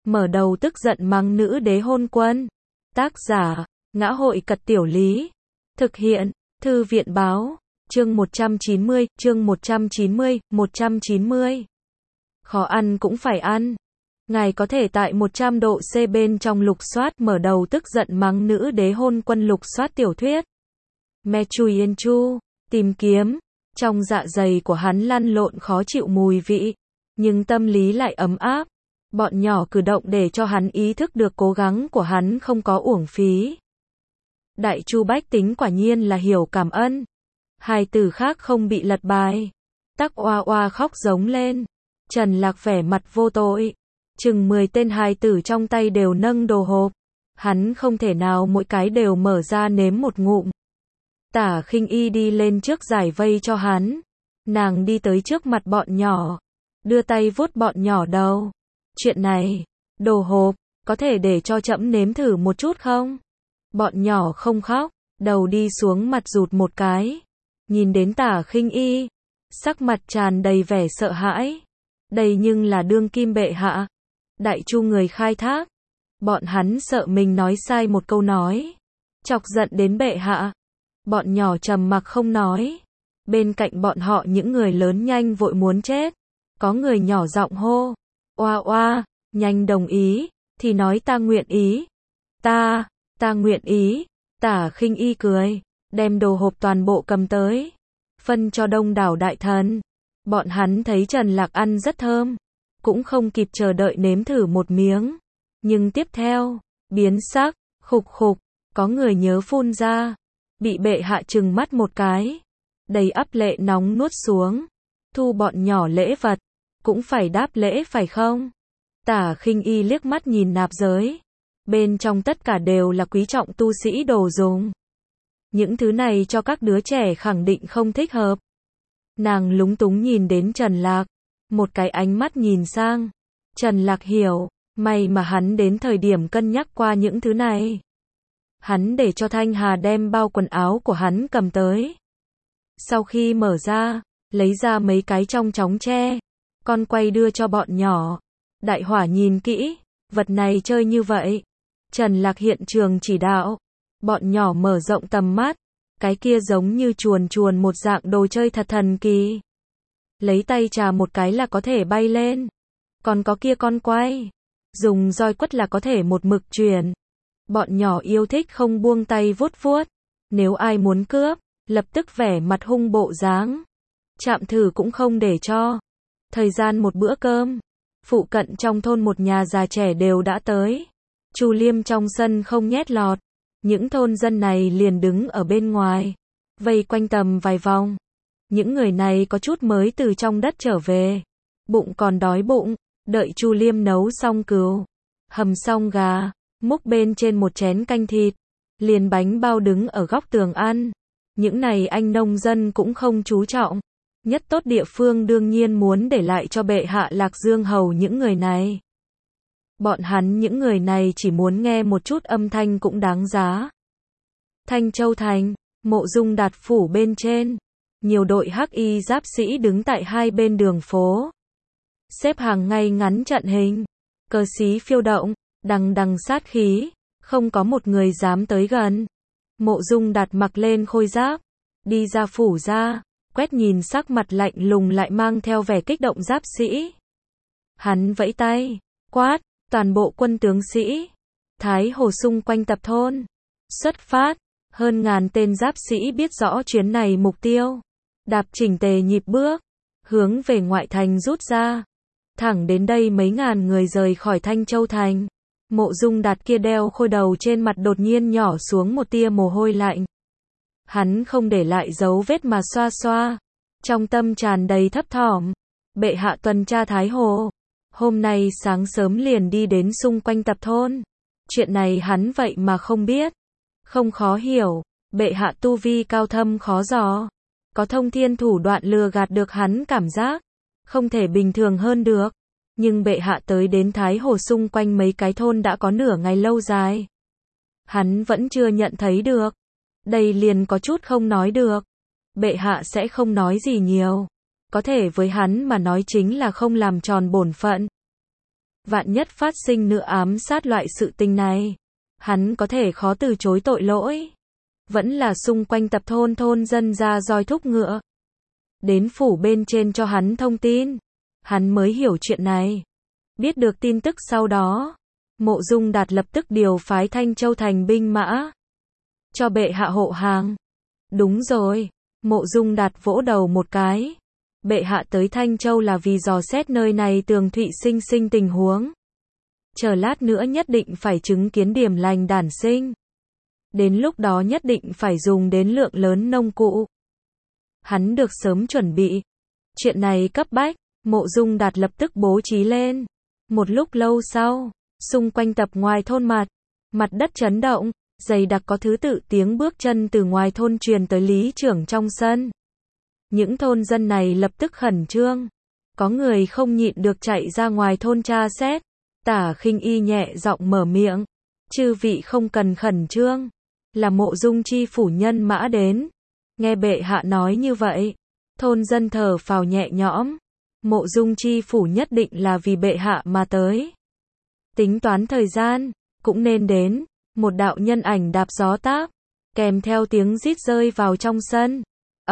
mở đầu tức giận mắng nữ đế hôn quân. Tác giả, Ngã hội Cật Tiểu Lý. Thực hiện, Thư viện báo. Chương 190, chương 190. Khó ăn cũng phải ăn. Ngài có thể tại 100 độ C bên trong lục soát mở đầu tức giận mắng nữ đế hôn quân lục soát tiểu thuyết. Me Chui Yên Chu, tìm kiếm. Trong dạ dày của hắn lăn lộn khó chịu mùi vị, nhưng tâm lý lại ấm áp. Bọn nhỏ cử động để cho hắn ý thức được cố gắng của hắn không có uổng phí. Đại Chu bách tính quả nhiên là hiểu cảm ơn. Hai từ khác không bị lật bài. Tắc oa oa khóc giống lên. Trần Lạc vẻ mặt vô tội. Chừng 10 tên hài tử trong tay đều nâng đồ hộp. Hắn không thể nào mỗi cái đều mở ra nếm một ngụm. Tả Khinh Y đi lên trước giải vây cho hắn. Nàng đi tới trước mặt bọn nhỏ. Đưa tay vuốt bọn nhỏ đầu. Chuyện này, đồ hộp, có thể để cho trẫm nếm thử một chút không? Bọn nhỏ không khóc, đầu đi xuống mặt rụt một cái. Nhìn đến Tả Khinh Y, sắc mặt tràn đầy vẻ sợ hãi. Đây nhưng là đương kim bệ hạ. Đại Chu người khai thác. Bọn hắn sợ mình nói sai một câu nói. Chọc giận đến bệ hạ. Bọn nhỏ trầm mặc không nói. Bên cạnh bọn họ những người lớn nhanh vội muốn chết. Có người nhỏ giọng hô. Oa oa, nhanh đồng ý, thì nói ta nguyện ý. Ta nguyện ý. Tả Khinh Y cười, đem đồ hộp toàn bộ cầm tới. Phân cho đông đảo đại thần. Bọn hắn thấy Trần Lạc ăn rất thơm. Cũng không kịp chờ đợi nếm thử một miếng. Nhưng tiếp theo, biến sắc, khục khục, có người nhớ phun ra. Bị bệ hạ trừng mắt một cái. Đầy ắp lệ nóng nuốt xuống. Thu bọn nhỏ lễ vật. Cũng phải đáp lễ phải không? Tả Khinh Y liếc mắt nhìn nạp giới. Bên trong tất cả đều là quý trọng tu sĩ đồ dùng. Những thứ này cho các đứa trẻ khẳng định không thích hợp. Nàng lúng túng nhìn đến Trần Lạc. Một cái ánh mắt nhìn sang. Trần Lạc hiểu, may mà hắn đến thời điểm cân nhắc qua những thứ này. Hắn để cho Thanh Hà đem bao quần áo của hắn cầm tới. Sau khi mở ra, lấy ra mấy cái trong chóng tre. Con quay đưa cho bọn nhỏ. Đại Hỏa nhìn kỹ, vật này chơi như vậy. Trần Lạc hiện trường chỉ đạo. Bọn nhỏ mở rộng tầm mắt. Cái kia giống như chuồn một dạng đồ chơi thật thần kỳ. Lấy tay chà một cái là có thể bay lên. Còn có kia con quay. Dùng roi quất là có thể một mực chuyển. Bọn nhỏ yêu thích không buông tay vuốt vuốt. Nếu ai muốn cướp, lập tức vẻ mặt hung bộ dáng. Chạm thử cũng không để cho. Thời gian một bữa cơm. Phụ cận trong thôn một nhà già trẻ đều đã tới. Chu Liêm trong sân không nhét lọt. Những thôn dân này liền đứng ở bên ngoài. Vây quanh tầm vài vòng. Những người này có chút mới từ trong đất trở về. Bụng còn đói bụng. Đợi Chu Liêm nấu xong cừu. Hầm xong gà. Múc bên trên một chén canh thịt. Liền bánh bao đứng ở góc tường ăn. Những này anh nông dân cũng không chú trọng. Nhất tốt địa phương đương nhiên muốn để lại cho bệ hạ Lạc Dương hầu những người này. Bọn hắn những người này chỉ muốn nghe một chút âm thanh cũng đáng giá. Thanh Châu Thành, Mộ Dung Đạt phủ bên trên. Nhiều đội hắc y giáp sĩ đứng tại hai bên đường phố. Xếp hàng ngay ngắn trận hình. Cờ xí phiêu động, đằng đằng sát khí. Không có một người dám tới gần. Mộ Dung Đạt mặc lên khôi giáp. Đi ra phủ ra. Quét nhìn sắc mặt lạnh lùng lại mang theo vẻ kích động giáp sĩ. Hắn vẫy tay, quát, toàn bộ quân tướng sĩ. Thái Hồ xung quanh tập thôn. Xuất phát, hơn ngàn tên giáp sĩ biết rõ chuyến này mục tiêu. Đạp chỉnh tề nhịp bước, hướng về ngoại thành rút ra. Thẳng đến đây mấy ngàn người rời khỏi Thanh Châu Thành. Mộ Dung Đạt kia đeo khôi đầu trên mặt đột nhiên nhỏ xuống một tia mồ hôi lạnh. Hắn không để lại dấu vết mà xoa xoa. Trong tâm tràn đầy thấp thỏm. Bệ hạ tuần tra Thái Hồ. Hôm nay sáng sớm liền đi đến xung quanh tập thôn. Chuyện này hắn vậy mà không biết. Không khó hiểu. Bệ hạ tu vi cao thâm khó dò. Có thông thiên thủ đoạn lừa gạt được hắn cảm giác. Không thể bình thường hơn được. Nhưng bệ hạ tới đến Thái Hồ xung quanh mấy cái thôn đã có nửa ngày lâu dài. Hắn vẫn chưa nhận thấy được. Đây liền có chút không nói được. Bệ hạ sẽ không nói gì nhiều. Có thể với hắn mà nói chính là không làm tròn bổn phận. Vạn nhất phát sinh nữa ám sát loại sự tình này, hắn có thể khó từ chối tội lỗi. Vẫn là xung quanh tập thôn dân ra roi thúc ngựa. Đến phủ bên trên cho hắn thông tin. Hắn mới hiểu chuyện này. Biết được tin tức sau đó, Mộ Dung Đạt lập tức điều phái Thanh Châu thành binh mã. Cho bệ hạ hộ hàng. Đúng rồi, Mộ Dung Đạt vỗ đầu một cái. Bệ hạ tới Thanh Châu là vì dò xét nơi này tường thụy sinh tình huống. Chờ lát nữa nhất định phải chứng kiến điểm lành đản sinh. Đến lúc đó nhất định phải dùng đến lượng lớn nông cụ. Hắn được sớm chuẩn bị. Chuyện này cấp bách, Mộ Dung Đạt lập tức bố trí lên. Một lúc lâu sau, xung quanh tập ngoài thôn mặt đất chấn động, dày đặc có thứ tự tiếng bước chân từ ngoài thôn truyền tới lý trưởng trong sân. Những thôn dân này lập tức khẩn trương. Có người không nhịn được chạy ra ngoài thôn tra xét. Tả Khinh Y nhẹ giọng mở miệng. Chư vị không cần khẩn trương. Là Mộ Dung chi phủ nhân mã đến. Nghe bệ hạ nói như vậy. Thôn dân thở phào nhẹ nhõm. Mộ Dung chi phủ nhất định là vì bệ hạ mà tới. Tính toán thời gian, cũng nên đến. Một đạo nhân ảnh đạp gió táp. Kèm theo tiếng rít rơi vào trong sân.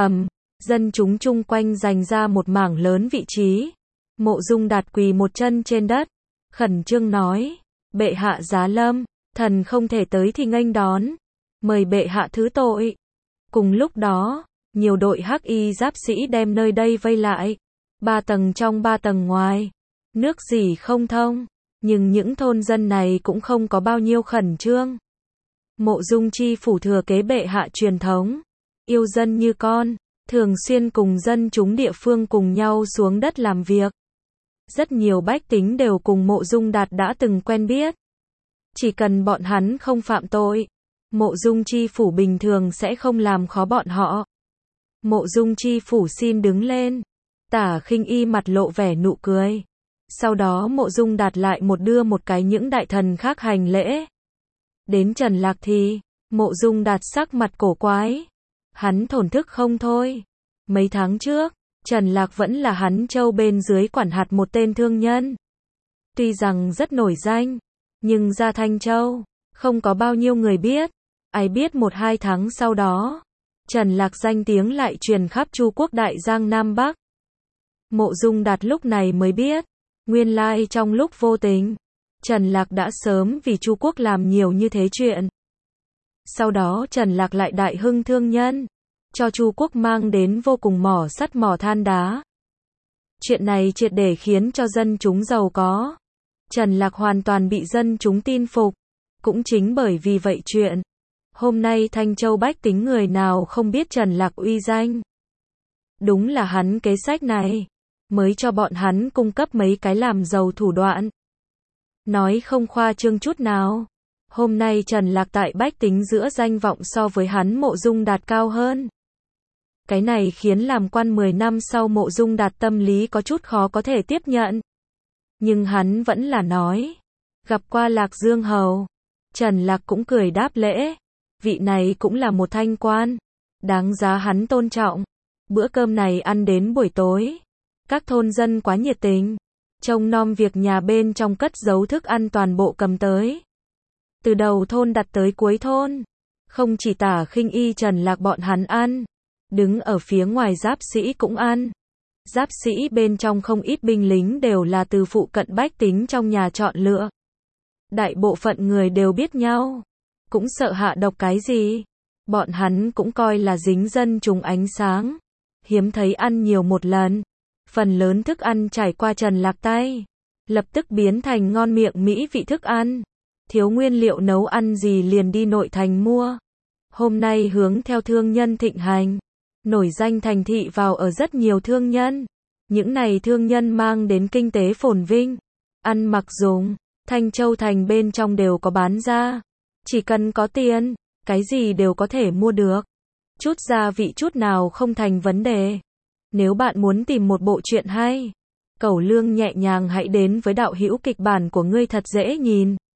Dân chúng chung quanh dành ra một mảng lớn vị trí. Mộ Dung Đạt quỳ một chân trên đất. Khẩn trương nói. Bệ hạ giá lâm. Thần không thể tới thì nghênh đón. Mời bệ hạ thứ tội. Cùng lúc đó, nhiều đội hắc y giáp sĩ đem nơi đây vây lại. 3 tầng trong 3 tầng ngoài. Nước gì không thông. Nhưng những thôn dân này cũng không có bao nhiêu khẩn trương. Mộ Dung chi phủ thừa kế bệ hạ truyền thống. Yêu dân như con. Thường xuyên cùng dân chúng địa phương cùng nhau xuống đất làm việc. Rất nhiều bách tính đều cùng Mộ Dung Đạt đã từng quen biết. Chỉ cần bọn hắn không phạm tội, Mộ Dung chi phủ bình thường sẽ không làm khó bọn họ. Mộ Dung chi phủ xin đứng lên. Tả Khinh Y mặt lộ vẻ nụ cười. Sau đó Mộ Dung Đạt lại đưa một cái những đại thần khác hành lễ. Đến Trần Lạc thì, Mộ Dung Đạt sắc mặt cổ quái. Hắn thổn thức không thôi. Mấy tháng trước, Trần Lạc vẫn là hắn châu bên dưới quản hạt một tên thương nhân. Tuy rằng rất nổi danh, nhưng ra Thanh Châu, không có bao nhiêu người biết. Ai biết 1-2 tháng sau đó, Trần Lạc danh tiếng lại truyền khắp Chu quốc Đại Giang Nam Bắc. Mộ Dung Đạt lúc này mới biết, nguyên lai trong lúc vô tình, Trần Lạc đã sớm vì Chu quốc làm nhiều như thế chuyện. Sau đó Trần Lạc lại đại hưng thương nhân, cho Chu quốc mang đến vô cùng mỏ sắt mỏ than đá. Chuyện này triệt để khiến cho dân chúng giàu có. Trần Lạc hoàn toàn bị dân chúng tin phục. Cũng chính bởi vì vậy chuyện, hôm nay Thanh Châu bách tính người nào không biết Trần Lạc uy danh. Đúng là hắn kế sách này, mới cho bọn hắn cung cấp mấy cái làm giàu thủ đoạn. Nói không khoa trương chút nào. Hôm nay Trần Lạc tại bách tính giữa danh vọng so với hắn Mộ Dung Đạt cao hơn. Cái này khiến làm quan 10 năm sau Mộ Dung Đạt tâm lý có chút khó có thể tiếp nhận. Nhưng hắn vẫn là nói. Gặp qua Lạc Dương Hầu. Trần Lạc cũng cười đáp lễ. Vị này cũng là một thanh quan. Đáng giá hắn tôn trọng. Bữa cơm này ăn đến buổi tối. Các thôn dân quá nhiệt tình. Trông nom việc nhà bên trong cất giấu thức ăn toàn bộ cầm tới. Từ đầu thôn đặt tới cuối thôn. Không chỉ Tả Khinh Y Trần Lạc bọn hắn ăn. Đứng ở phía ngoài giáp sĩ cũng ăn. Giáp sĩ bên trong không ít binh lính đều là từ phụ cận bách tính trong nhà chọn lựa. Đại bộ phận người đều biết nhau. Cũng sợ hạ độc cái gì. Bọn hắn cũng coi là dính dân chúng ánh sáng. Hiếm thấy ăn nhiều một lần. Phần lớn thức ăn trải qua Trần Lạc tay. Lập tức biến thành ngon miệng mỹ vị thức ăn. Thiếu nguyên liệu nấu ăn gì liền đi nội thành mua. Hôm nay hướng theo thương nhân thịnh hành. Nổi danh thành thị vào ở rất nhiều thương nhân. Những này thương nhân mang đến kinh tế phồn vinh. Ăn mặc dùng. Thanh Châu thành bên trong đều có bán ra. Chỉ cần có tiền, cái gì đều có thể mua được. Chút gia vị chút nào không thành vấn đề. Nếu bạn muốn tìm một bộ truyện hay, cẩu lương nhẹ nhàng hãy đến với đạo hữu kịch bản của ngươi thật dễ nhìn.